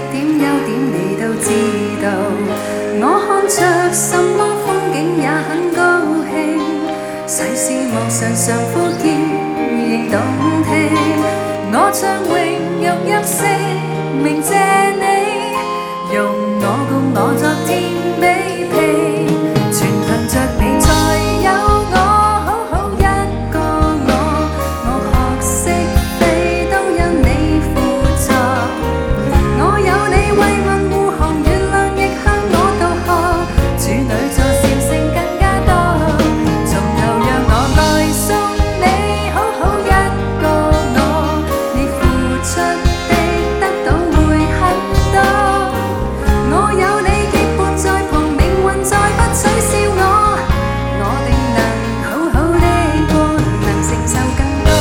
點優點你都知道，我看着什麼風景也很高興，世事無常常呼叫仍動聽，我將榮辱一息鳴謝你，用我共我昨天比拼，全憑着你才有我好好一個我學識飛都因你輔助，我有你慰問護航，月亮亦向我導航，主女座笑聲更加多，從頭讓我來送你好好一個我，你付出的得到會很多，我有你結伴在旁，命運再不取笑我，我定能好好的過，能承受更多，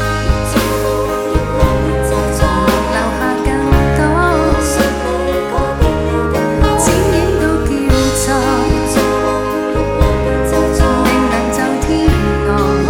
留下更多，剪影都叫做，定能就天鵝，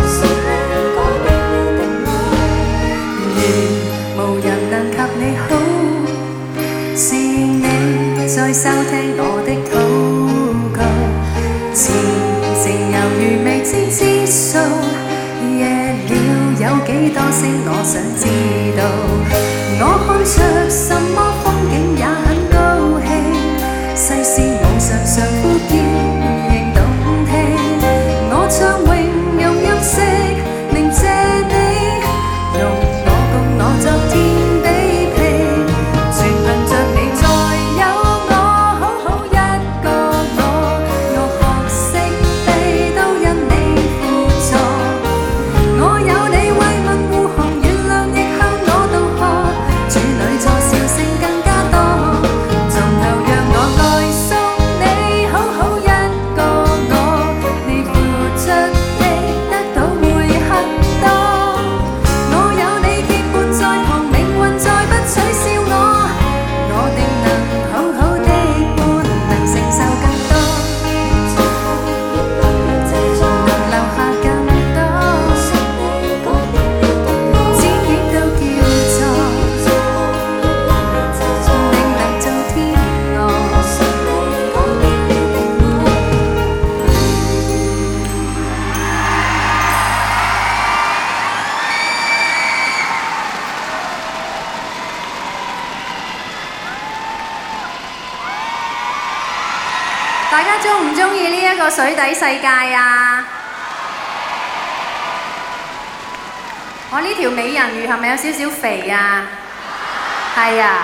願無人能及你好，是你在收聽我的禱告，前程猶如未知之數，夜了有幾多星我想知道，我看着什麼風景也很高興，世事無常常呼叫仍動聽，我將榮辱一息鳴謝你，用我共我昨天比拼，全憑着你才有我好好一個我學識飛都因你輔助，我有你慰問護航，月亮亦向我導航，主女座笑聲更加多，從頭讓我來送你好好一個我，你付出的得到會很多，我有你結伴在旁，命運再不取笑我，我定能好好的過，能承受更多，能留下更多，剪影都叫做，定能做天鵝。大家鍾唔鍾意呢一個水底世界啊？我呢條美人魚係咪有少少肥啊？係啊。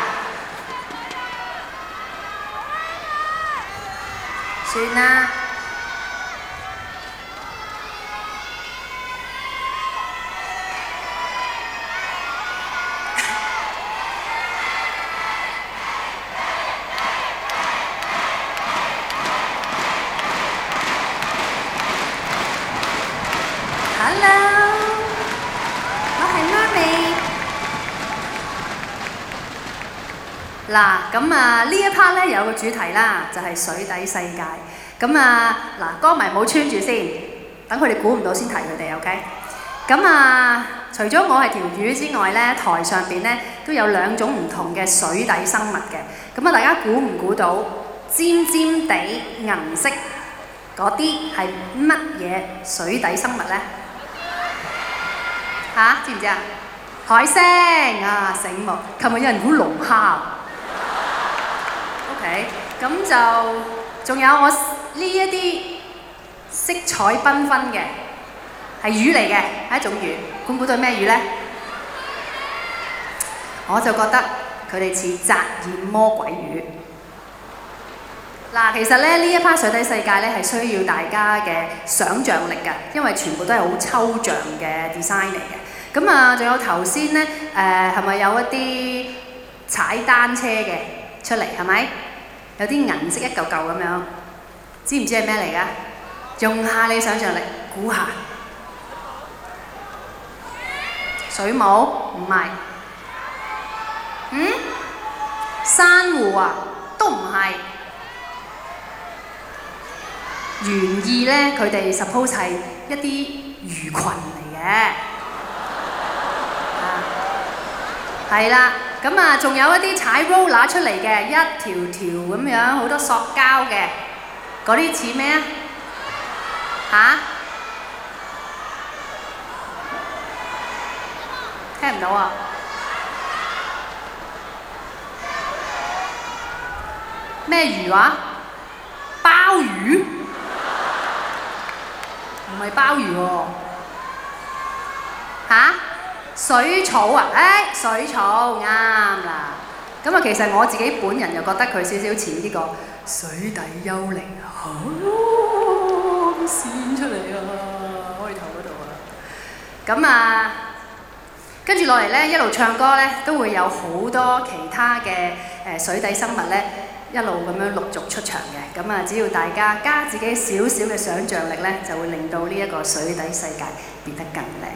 算啦。Hello，我係 Mermaid。嗱，咁呢一 part 咧有個主題啦，就係水底世界。咁嗱，歌迷冇穿住先，等佢哋估唔到先提佢哋 ，OK？咁除咗我係條魚之外咧，台上邊咧都有兩種唔同嘅水底生物嘅。咁大家估唔估到尖尖地銀色嗰啲係乜嘢水底生物咧？嚇，知唔知啊？海星啊，醒目。琴日有人估龍蝦。OK， 咁就仲有我呢一啲色彩繽紛嘅係魚嚟嘅，係一種魚。估唔估到係咩魚咧？我就覺得佢哋似扎染魔鬼魚。嗱，其實咧呢一 part 水底世界咧係需要大家嘅想像力嘅，因為全部都係好抽象嘅 design 嚟嘅。咁仲有頭先咧係咪有一啲踩單車嘅出嚟係咪？有啲銀色一嚿嚿咁樣，知唔知係咩嚟㗎？用下你想像力估下。水母唔係。珊瑚啊，都唔係。原意咧，佢哋 suppose 係一啲魚群嚟嘅。係啦， 咁啊，仲有一啲踩 roller 出嚟嘅，一條條咁樣，好多塑膠嘅，嗰啲似咩啊？嚇？聽唔到啊？咩魚話？鮑魚？唔係鮑魚喎。嚇？水草啊？水草啱啦。咁啊，其實我自己本人又覺得佢少少似呢個水底幽靈咁閃出嚟啊！開頭嗰度啊。咁啊，跟住落嚟咧，一路唱歌咧，都會有好多其他嘅水底生物咧，一路咁樣陸續出場嘅。咁啊，只要大家加自己少少嘅想像力咧，就會令到呢一個水底世界變得更靚。